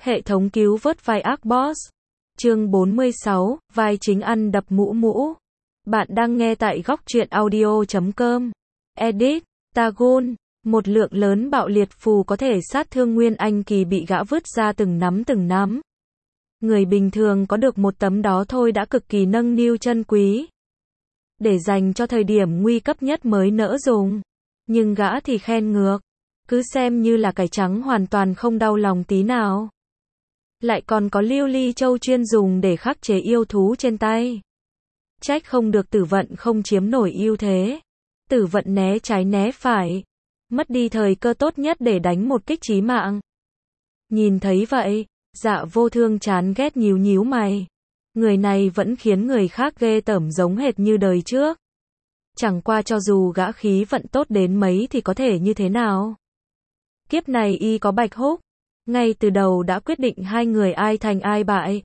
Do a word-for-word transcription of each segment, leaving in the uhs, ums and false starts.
Hệ thống cứu vớt vai ác boss. Chương bốn mươi sáu, vai chính ăn đập mũ mũ. Bạn đang nghe tại góc truyện audio chấm com. Edit, Tagon. Một lượng lớn bạo liệt phù có thể sát thương Nguyên Anh kỳ bị gã vứt ra từng nắm từng nắm. Người bình thường có được một tấm đó thôi đã cực kỳ nâng niu chân quý. Để dành cho thời điểm nguy cấp nhất mới nỡ dùng. Nhưng gã thì khen ngược. Cứ xem như là cải trắng hoàn toàn không đau lòng tí nào. Lại còn có lưu ly châu chuyên dùng để khắc chế yêu thú trên tay. Trách không được Tử Vận không chiếm nổi ưu thế. Tử Vận né trái né phải. Mất đi thời cơ tốt nhất để đánh một kích chí mạng. Nhìn thấy vậy, Dạ Vô Thương chán ghét nhíu nhíu mày. Người này vẫn khiến người khác ghê tởm giống hệt như đời trước. Chẳng qua cho dù gã khí vận tốt đến mấy thì có thể như thế nào. Kiếp này y có Bạch Húc. Ngay từ đầu đã quyết định hai người ai thành ai bại.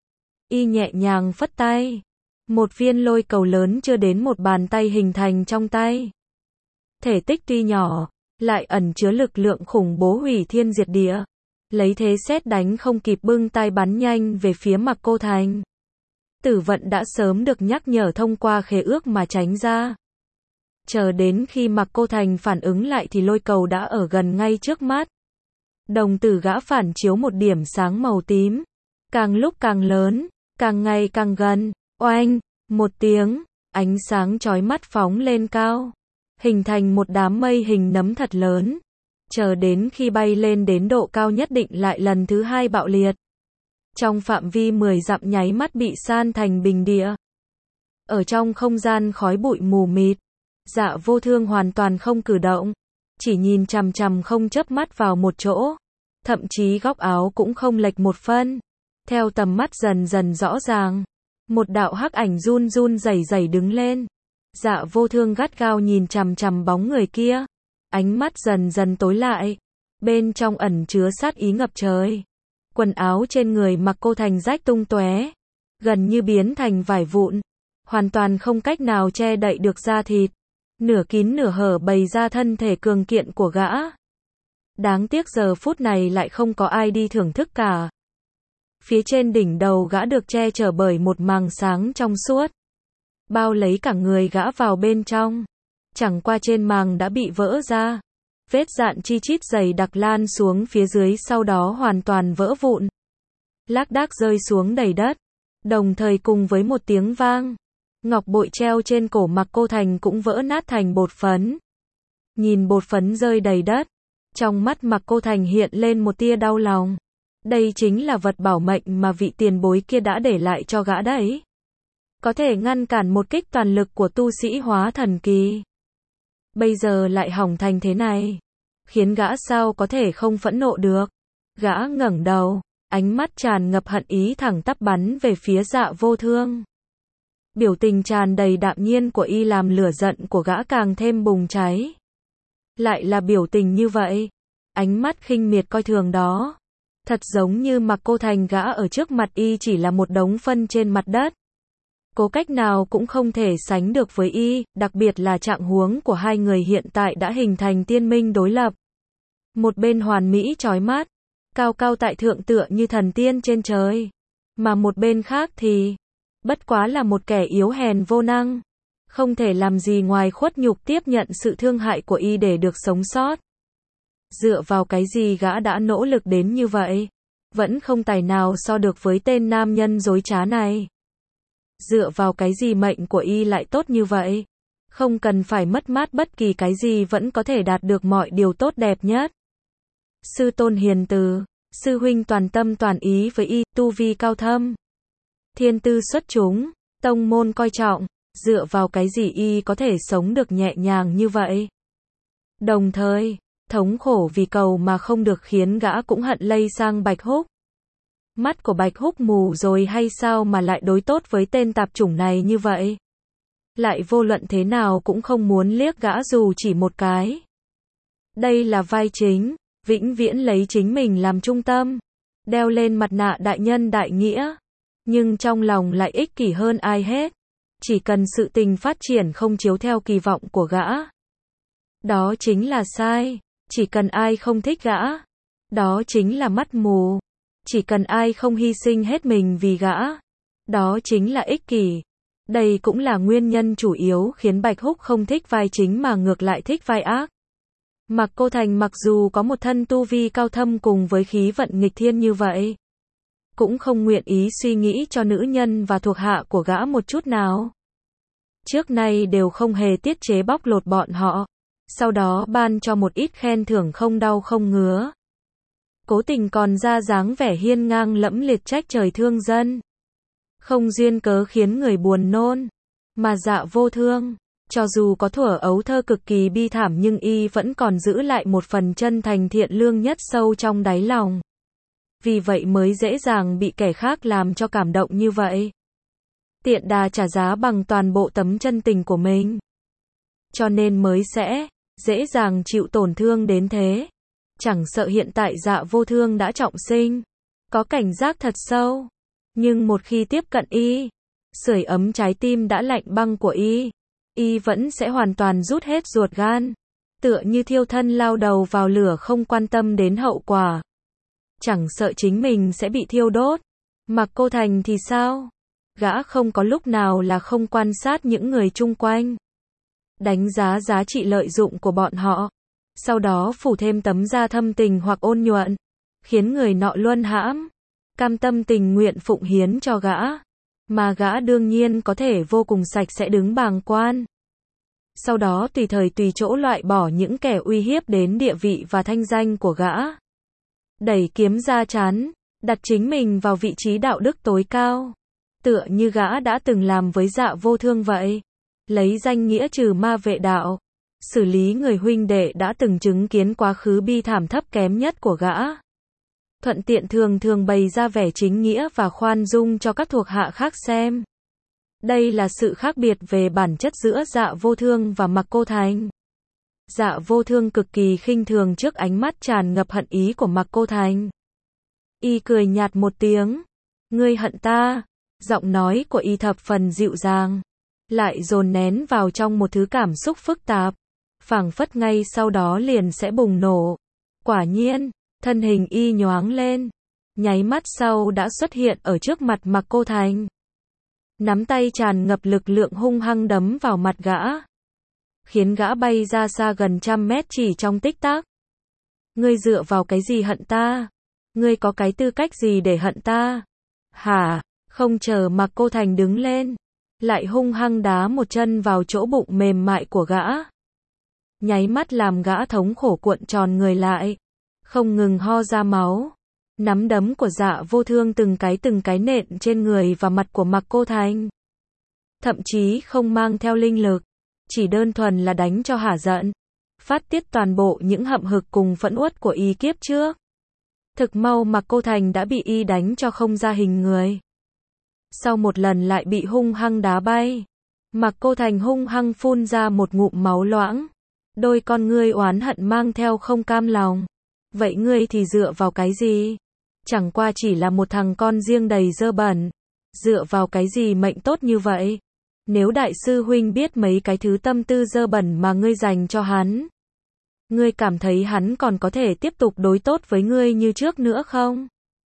Y nhẹ nhàng phất tay. Một viên lôi cầu lớn chưa đến một bàn tay hình thành trong tay. Thể tích tuy nhỏ, lại ẩn chứa lực lượng khủng bố hủy thiên diệt địa. Lấy thế sét đánh không kịp bưng tay bắn nhanh về phía Mạc Cô Thành. Tử Vận đã sớm được nhắc nhở thông qua khế ước mà tránh ra. Chờ đến khi Mạc Cô Thành phản ứng lại thì lôi cầu đã ở gần ngay trước mắt. Đồng tử gã phản chiếu một điểm sáng màu tím. Càng lúc càng lớn, càng ngày càng gần. Oanh, một tiếng, ánh sáng chói mắt phóng lên cao. Hình thành một đám mây hình nấm thật lớn. Chờ đến khi bay lên đến độ cao nhất định lại lần thứ hai bạo liệt. Trong phạm vi mười dặm nháy mắt bị san thành bình địa. Ở trong không gian khói bụi mù mịt, Dạ Vô Thương hoàn toàn không cử động. Chỉ nhìn chằm chằm không chớp mắt vào một chỗ. Thậm chí góc áo cũng không lệch một phân. Theo tầm mắt dần dần rõ ràng. Một đạo hắc ảnh run run rẩy rẩy đứng lên. Dạ Vô Thương gắt gao nhìn chằm chằm bóng người kia. Ánh mắt dần dần tối lại. Bên trong ẩn chứa sát ý ngập trời. Quần áo trên người Mạc Cô Thành rách tung tóe. Gần như biến thành vải vụn. Hoàn toàn không cách nào che đậy được da thịt. Nửa kín nửa hở bày ra thân thể cường kiện của gã. Đáng tiếc giờ phút này lại không có ai đi thưởng thức cả. Phía trên đỉnh đầu gã được che chở bởi một màng sáng trong suốt. Bao lấy cả người gã vào bên trong. Chẳng qua trên màng đã bị vỡ ra. Vết dạn chi chít dày đặc lan xuống phía dưới sau đó hoàn toàn vỡ vụn. Lác đác rơi xuống đầy đất. Đồng thời cùng với một tiếng vang. Ngọc bội treo trên cổ Mạc Cô Thành cũng vỡ nát thành bột phấn. Nhìn bột phấn rơi đầy đất. Trong mắt Mạc Cô Thành hiện lên một tia đau lòng. Đây chính là vật bảo mệnh mà vị tiền bối kia đã để lại cho gã đấy. Có thể ngăn cản một kích toàn lực của tu sĩ hóa thần kỳ. Bây giờ lại hỏng thành thế này. Khiến gã sao có thể không phẫn nộ được. Gã ngẩng đầu, ánh mắt tràn ngập hận ý thẳng tắp bắn về phía Dạ Vô Thương. Biểu tình tràn đầy đạm nhiên của y làm lửa giận của gã càng thêm bùng cháy. Lại là biểu tình như vậy. Ánh mắt khinh miệt coi thường đó. Thật giống như Mạc Cô Thành gã ở trước mặt y chỉ là một đống phân trên mặt đất. Cố cách nào cũng không thể sánh được với y, đặc biệt là trạng huống của hai người hiện tại đã hình thành tiên minh đối lập. Một bên hoàn mỹ chói mắt, cao cao tại thượng tựa như thần tiên trên trời. Mà một bên khác thì, bất quá là một kẻ yếu hèn vô năng. Không thể làm gì ngoài khuất nhục tiếp nhận sự thương hại của y để được sống sót. Dựa vào cái gì gã đã nỗ lực đến như vậy? Vẫn không tài nào so được với tên nam nhân dối trá này. Dựa vào cái gì mệnh của y lại tốt như vậy? Không cần phải mất mát bất kỳ cái gì vẫn có thể đạt được mọi điều tốt đẹp nhất. Sư tôn hiền từ, sư huynh toàn tâm toàn ý với y, tu vi cao thâm. Thiên tư xuất chúng, tông môn coi trọng, dựa vào cái gì y có thể sống được nhẹ nhàng như vậy? Đồng thời, thống khổ vì cầu mà không được khiến gã cũng hận lây sang Bạch Húc. Mắt của Bạch Húc mù rồi hay sao mà lại đối tốt với tên tạp chủng này như vậy? Lại vô luận thế nào cũng không muốn liếc gã dù chỉ một cái. Đây là vai chính, vĩnh viễn lấy chính mình làm trung tâm, đeo lên mặt nạ đại nhân đại nghĩa, nhưng trong lòng lại ích kỷ hơn ai hết. Chỉ cần sự tình phát triển không chiếu theo kỳ vọng của gã, đó chính là sai. Chỉ cần ai không thích gã, đó chính là mắt mù. Chỉ cần ai không hy sinh hết mình vì gã, đó chính là ích kỷ. Đây cũng là nguyên nhân chủ yếu khiến Bạch Húc không thích vai chính mà ngược lại thích vai ác. Mạc Cô Thành mặc dù có một thân tu vi cao thâm cùng với khí vận nghịch thiên như vậy, cũng không nguyện ý suy nghĩ cho nữ nhân và thuộc hạ của gã một chút nào. Trước nay đều không hề tiết chế bóc lột bọn họ, sau đó ban cho một ít khen thưởng không đau không ngứa. Cố tình còn ra dáng vẻ hiên ngang lẫm liệt trách trời thương dân. Không duyên cớ khiến người buồn nôn. Mà Dạ Vô Thương, cho dù có thuở ấu thơ cực kỳ bi thảm nhưng y vẫn còn giữ lại một phần chân thành thiện lương nhất sâu trong đáy lòng. Vì vậy mới dễ dàng bị kẻ khác làm cho cảm động như vậy. Tiện đà trả giá bằng toàn bộ tấm chân tình của mình. Cho nên mới sẽ dễ dàng chịu tổn thương đến thế. Chẳng sợ hiện tại Dạ Vô Thương đã trọng sinh, có cảnh giác thật sâu. Nhưng một khi tiếp cận y, sưởi ấm trái tim đã lạnh băng của y, y vẫn sẽ hoàn toàn rút hết ruột gan. Tựa như thiêu thân lao đầu vào lửa không quan tâm đến hậu quả. Chẳng sợ chính mình sẽ bị thiêu đốt. Mạc Cô Thành thì sao? Gã không có lúc nào là không quan sát những người chung quanh. Đánh giá giá trị lợi dụng của bọn họ. Sau đó phủ thêm tấm da thâm tình hoặc ôn nhuận. Khiến người nọ luân hãm. Cam tâm tình nguyện phụng hiến cho gã. Mà gã đương nhiên có thể vô cùng sạch sẽ đứng bàng quan. Sau đó tùy thời tùy chỗ loại bỏ những kẻ uy hiếp đến địa vị và thanh danh của gã. Đẩy kiếm ra trán, đặt chính mình vào vị trí đạo đức tối cao. Tựa như gã đã từng làm với Dạ Vô Thương vậy. Lấy danh nghĩa trừ ma vệ đạo. Xử lý người huynh đệ đã từng chứng kiến quá khứ bi thảm thấp kém nhất của gã. Thuận tiện thường thường bày ra vẻ chính nghĩa và khoan dung cho các thuộc hạ khác xem. Đây là sự khác biệt về bản chất giữa Dạ Vô Thương và Mạc Cô Thành. Dạ Vô Thương cực kỳ khinh thường trước ánh mắt tràn ngập hận ý của Mạc Cô Thành. Y cười nhạt một tiếng. Ngươi hận ta. Giọng nói của y thập phần dịu dàng. Lại dồn nén vào trong một thứ cảm xúc phức tạp. Phảng phất ngay sau đó liền sẽ bùng nổ. Quả nhiên, thân hình y nhoáng lên. Nháy mắt sau đã xuất hiện ở trước mặt Mạc Cô Thành. Nắm tay tràn ngập lực lượng hung hăng đấm vào mặt gã. Khiến gã bay ra xa gần trăm mét chỉ trong tích tắc. Ngươi dựa vào cái gì hận ta? Ngươi có cái tư cách gì để hận ta? Hả? Không chờ Mạc Cô Thành đứng lên. Lại hung hăng đá một chân vào chỗ bụng mềm mại của gã. Nháy mắt làm gã thống khổ cuộn tròn người lại. Không ngừng ho ra máu. Nắm đấm của Dạ Vô Thương từng cái từng cái nện trên người và mặt của Mạc Cô Thành. Thậm chí không mang theo linh lực. Chỉ đơn thuần là đánh cho hả giận. Phát tiết toàn bộ những hậm hực cùng phẫn uất của y kiếp trước. Thực mau Mạc Cô Thành đã bị y đánh cho không ra hình người. Sau một lần lại bị hung hăng đá bay. Mạc Cô Thành hung hăng phun ra một ngụm máu loãng. Đôi con ngươi oán hận mang theo không cam lòng. Vậy ngươi thì dựa vào cái gì? Chẳng qua chỉ là một thằng con riêng đầy dơ bẩn. Dựa vào cái gì mệnh tốt như vậy? Nếu đại sư huynh biết mấy cái thứ tâm tư dơ bẩn mà ngươi dành cho hắn, ngươi cảm thấy hắn còn có thể tiếp tục đối tốt với ngươi như trước nữa không?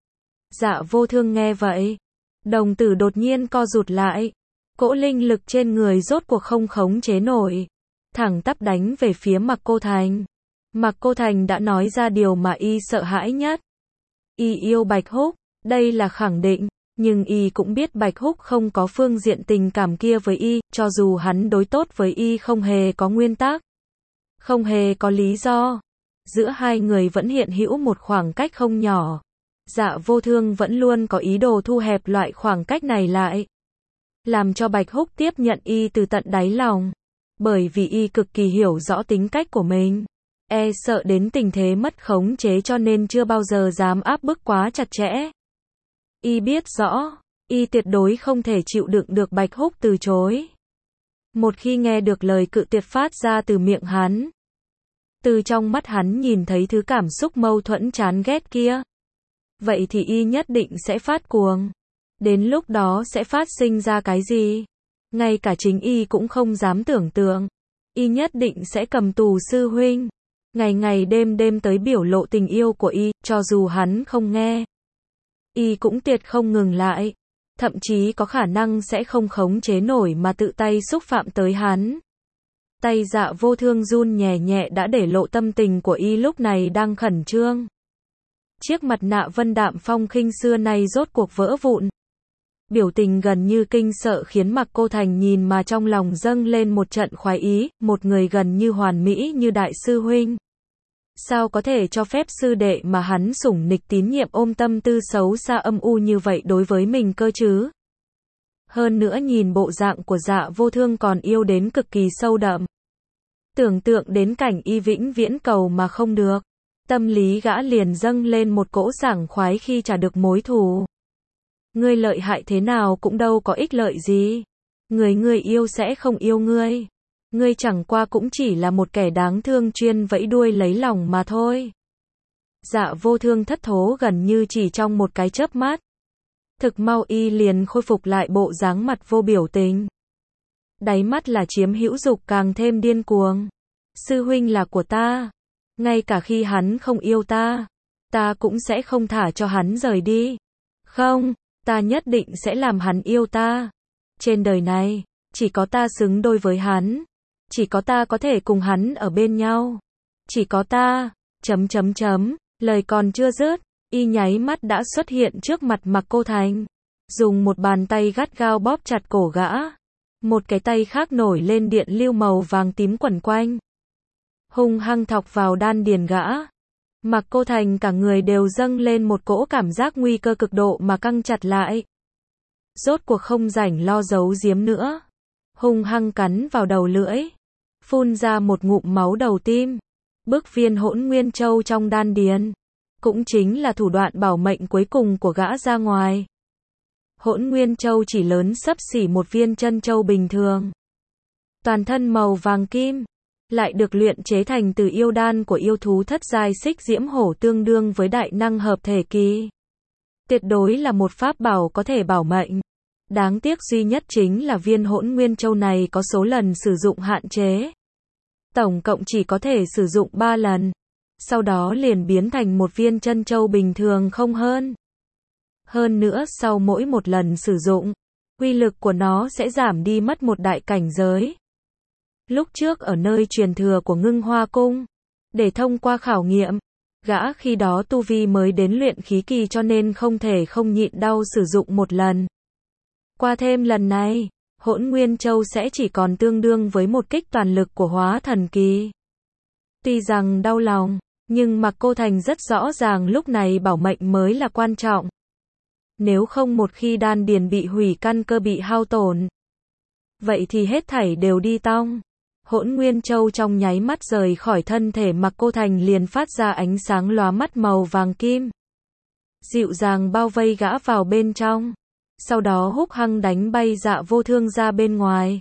Dạ Vô Thương nghe vậy. Đồng tử đột nhiên co rụt lại. Cỗ linh lực trên người rốt cuộc không khống chế nổi. Thẳng tắp đánh về phía Mạc Cô Thành. Mạc Cô Thành đã nói ra điều mà y sợ hãi nhất. Y yêu Bạch Húc, đây là khẳng định. Nhưng y cũng biết Bạch Húc không có phương diện tình cảm kia với y, cho dù hắn đối tốt với y không hề có nguyên tắc, không hề có lý do. Giữa hai người vẫn hiện hữu một khoảng cách không nhỏ. Dạ Vô Thương vẫn luôn có ý đồ thu hẹp loại khoảng cách này lại. Làm cho Bạch Húc tiếp nhận y từ tận đáy lòng. Bởi vì y cực kỳ hiểu rõ tính cách của mình. E sợ đến tình thế mất khống chế cho nên chưa bao giờ dám áp bức quá chặt chẽ. Y biết rõ, y tuyệt đối không thể chịu đựng được Bạch Húc từ chối. Một khi nghe được lời cự tuyệt phát ra từ miệng hắn, từ trong mắt hắn nhìn thấy thứ cảm xúc mâu thuẫn chán ghét kia, vậy thì y nhất định sẽ phát cuồng. Đến lúc đó sẽ phát sinh ra cái gì? Ngay cả chính y cũng không dám tưởng tượng. Y nhất định sẽ cầm tù sư huynh. Ngày ngày đêm đêm tới biểu lộ tình yêu của y, cho dù hắn không nghe. y cũng tuyệt không ngừng lại. Thậm chí có khả năng sẽ không khống chế nổi mà tự tay xúc phạm tới hắn. Tay Dạ Vô Thương run nhẹ nhẹ đã để lộ tâm tình của y lúc này đang khẩn trương. Chiếc mặt nạ vân đạm phong khinh xưa nay rốt cuộc vỡ vụn. Biểu tình gần như kinh sợ khiến Mạc Cô Thành nhìn mà trong lòng dâng lên một trận khoái ý, một người gần như hoàn mỹ như đại sư huynh. Sao có thể cho phép sư đệ mà hắn sủng nịch tín nhiệm ôm tâm tư xấu xa âm u như vậy đối với mình cơ chứ? Hơn nữa nhìn bộ dạng của Dạ Vô Thương còn yêu đến cực kỳ sâu đậm. Tưởng tượng đến cảnh y vĩnh viễn cầu mà không được. Tâm lý gã liền dâng lên một cỗ sảng khoái khi trả được mối thù. Ngươi lợi hại thế nào cũng đâu có ích lợi gì. Người ngươi yêu sẽ không yêu ngươi. Ngươi chẳng qua cũng chỉ là một kẻ đáng thương chuyên vẫy đuôi lấy lòng mà thôi. Dạ Vô Thương thất thố gần như chỉ trong một cái chớp mắt. Thực mau y liền khôi phục lại bộ dáng mặt vô biểu tình. Đáy mắt là chiếm hữu dục càng thêm điên cuồng. Sư huynh là của ta. Ngay cả khi hắn không yêu ta, ta cũng sẽ không thả cho hắn rời đi. Không, ta nhất định sẽ làm hắn yêu ta. Trên đời này, chỉ có ta xứng đôi với hắn. Chỉ có ta có thể cùng hắn ở bên nhau. Chỉ có ta, chấm chấm chấm, lời còn chưa dứt, y nháy mắt đã xuất hiện trước mặt Mạc Cô Thành. Dùng một bàn tay gắt gao bóp chặt cổ gã. Một cái tay khác nổi lên điện lưu màu vàng tím quẩn quanh. Hung hăng thọc vào đan điền gã. Mạc Cô Thành cả người đều dâng lên một cỗ cảm giác nguy cơ cực độ mà căng chặt lại. Rốt cuộc không rảnh lo giấu giếm nữa. Hung hăng cắn vào đầu lưỡi. Phun ra một ngụm máu đầu tim. Bức viên hỗn nguyên châu trong đan điền. Cũng chính là thủ đoạn bảo mệnh cuối cùng của gã ra ngoài. Hỗn nguyên châu chỉ lớn xấp xỉ một viên chân châu bình thường. Toàn thân màu vàng kim. Lại được luyện chế thành từ yêu đan của yêu thú thất giai xích diễm hổ tương đương với đại năng hợp thể kỳ. Tuyệt đối là một pháp bảo có thể bảo mệnh. Đáng tiếc duy nhất chính là viên hỗn nguyên châu này có số lần sử dụng hạn chế. Tổng cộng chỉ có thể sử dụng ba lần. Sau đó liền biến thành một viên chân châu bình thường không hơn. Hơn nữa sau mỗi một lần sử dụng, uy lực của nó sẽ giảm đi mất một đại cảnh giới. Lúc trước ở nơi truyền thừa của Ngưng Hoa Cung, để thông qua khảo nghiệm, gã khi đó tu vi mới đến luyện khí kỳ cho nên không thể không nhịn đau sử dụng một lần. Qua thêm lần này, hỗn nguyên châu sẽ chỉ còn tương đương với một kích toàn lực của hóa thần kỳ. Tuy rằng đau lòng, nhưng Mạc Cô Thành rất rõ ràng lúc này bảo mệnh mới là quan trọng. Nếu không một khi đan điền bị hủy căn cơ bị hao tổn, vậy thì hết thảy đều đi tong. Hỗn nguyên châu trong nháy mắt rời khỏi thân thể Mạc Cô Thành liền phát ra ánh sáng lóa mắt màu vàng kim. Dịu dàng bao vây gã vào bên trong. Sau đó húc hăng đánh bay Dạ Vô Thương ra bên ngoài.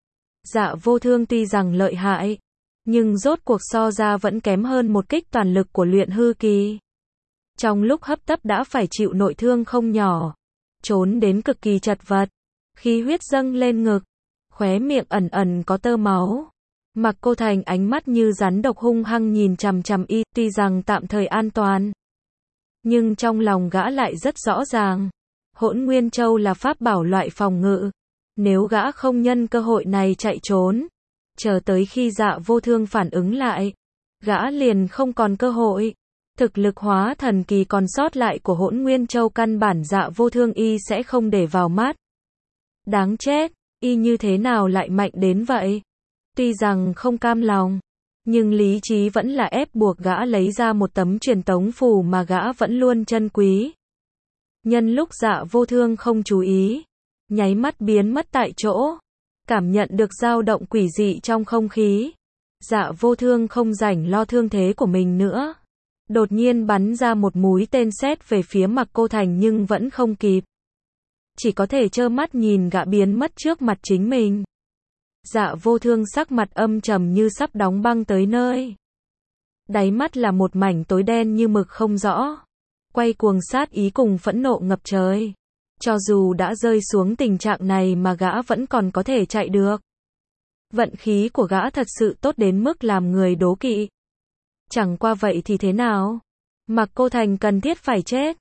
Dạ Vô Thương tuy rằng lợi hại, nhưng rốt cuộc so ra vẫn kém hơn một kích toàn lực của luyện hư kỳ. Trong lúc hấp tấp đã phải chịu nội thương không nhỏ. Trốn đến cực kỳ chật vật. Khí huyết dâng lên ngực. Khóe miệng ẩn ẩn có tơ máu. Mạc Cô Thành ánh mắt như rắn độc hung hăng nhìn chằm chằm y, tuy rằng tạm thời an toàn. Nhưng trong lòng gã lại rất rõ ràng. Hỗn Nguyên Châu là pháp bảo loại phòng ngự. Nếu gã không nhân cơ hội này chạy trốn, chờ tới khi Dạ Vô Thương phản ứng lại, gã liền không còn cơ hội. Thực lực hóa thần kỳ còn sót lại của Hỗn Nguyên Châu căn bản Dạ Vô Thương y sẽ không để vào mắt. Đáng chết, y như thế nào lại mạnh đến vậy? Tuy rằng không cam lòng, nhưng lý trí vẫn là ép buộc gã lấy ra một tấm truyền tống phù mà gã vẫn luôn trân quý. Nhân lúc Dạ Vô Thương không chú ý, nháy mắt biến mất tại chỗ, cảm nhận được dao động quỷ dị trong không khí. Dạ Vô Thương không rảnh lo thương thế của mình nữa. Đột nhiên bắn ra một mũi tên sét về phía Mạc Cô Thành nhưng vẫn không kịp. Chỉ có thể trơ mắt nhìn gã biến mất trước mặt chính mình. Dạ Vô Thương sắc mặt âm trầm như sắp đóng băng tới nơi. Đáy mắt là một mảnh tối đen như mực không rõ. Quay cuồng sát ý cùng phẫn nộ ngập trời. Cho dù đã rơi xuống tình trạng này mà gã vẫn còn có thể chạy được. Vận khí của gã thật sự tốt đến mức làm người đố kỵ. Chẳng qua vậy thì thế nào? Mạc Cô Thành cần thiết phải chết.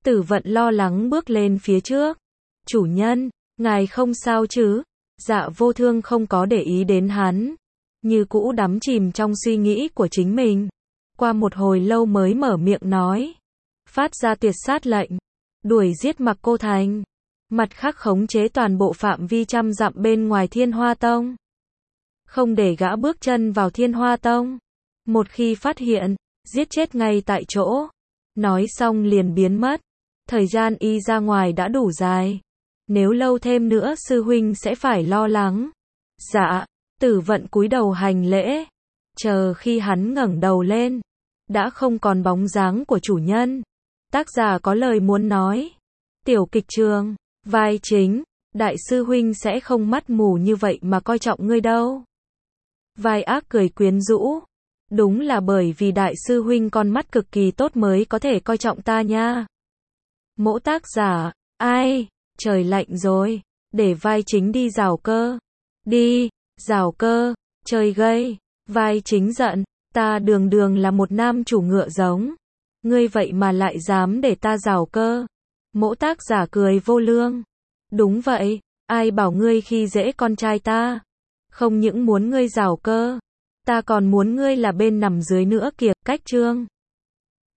Tử Vận lo lắng bước lên phía trước. Chủ nhân, ngài không sao chứ? Dạ Vô Thương không có để ý đến hắn, như cũ đắm chìm trong suy nghĩ của chính mình. Qua một hồi lâu mới mở miệng nói. Phát ra tuyệt sát lệnh. Đuổi giết Mặc Cô Thành. Mặt khác khống chế toàn bộ phạm vi trăm dặm bên ngoài Thiên Hoa Tông. Không để gã bước chân vào Thiên Hoa Tông. Một khi phát hiện, giết chết ngay tại chỗ. Nói xong liền biến mất. Thời gian y ra ngoài đã đủ dài. Nếu lâu thêm nữa sư huynh sẽ phải lo lắng. Dạ, Tử Vận cúi đầu hành lễ. Chờ khi hắn ngẩng đầu lên, đã không còn bóng dáng của chủ nhân. Tác giả có lời muốn nói. Tiểu kịch trường, vai chính, đại sư huynh sẽ không mắt mù như vậy mà coi trọng ngươi đâu. Vai ác cười quyến rũ. Đúng là bởi vì đại sư huynh con mắt cực kỳ tốt mới có thể coi trọng ta nha. Mỗ tác giả, ai, trời lạnh rồi, để vai chính đi rào cơ. Đi, rào cơ, trời gây, vai chính giận, ta đường đường là một nam chủ ngựa giống. Ngươi vậy mà lại dám để ta rào cơ. Mỗ tác giả cười vô lương. Đúng vậy, ai bảo ngươi khi dễ con trai ta. Không những muốn ngươi rào cơ, ta còn muốn ngươi là bên nằm dưới nữa kìa. Cách chương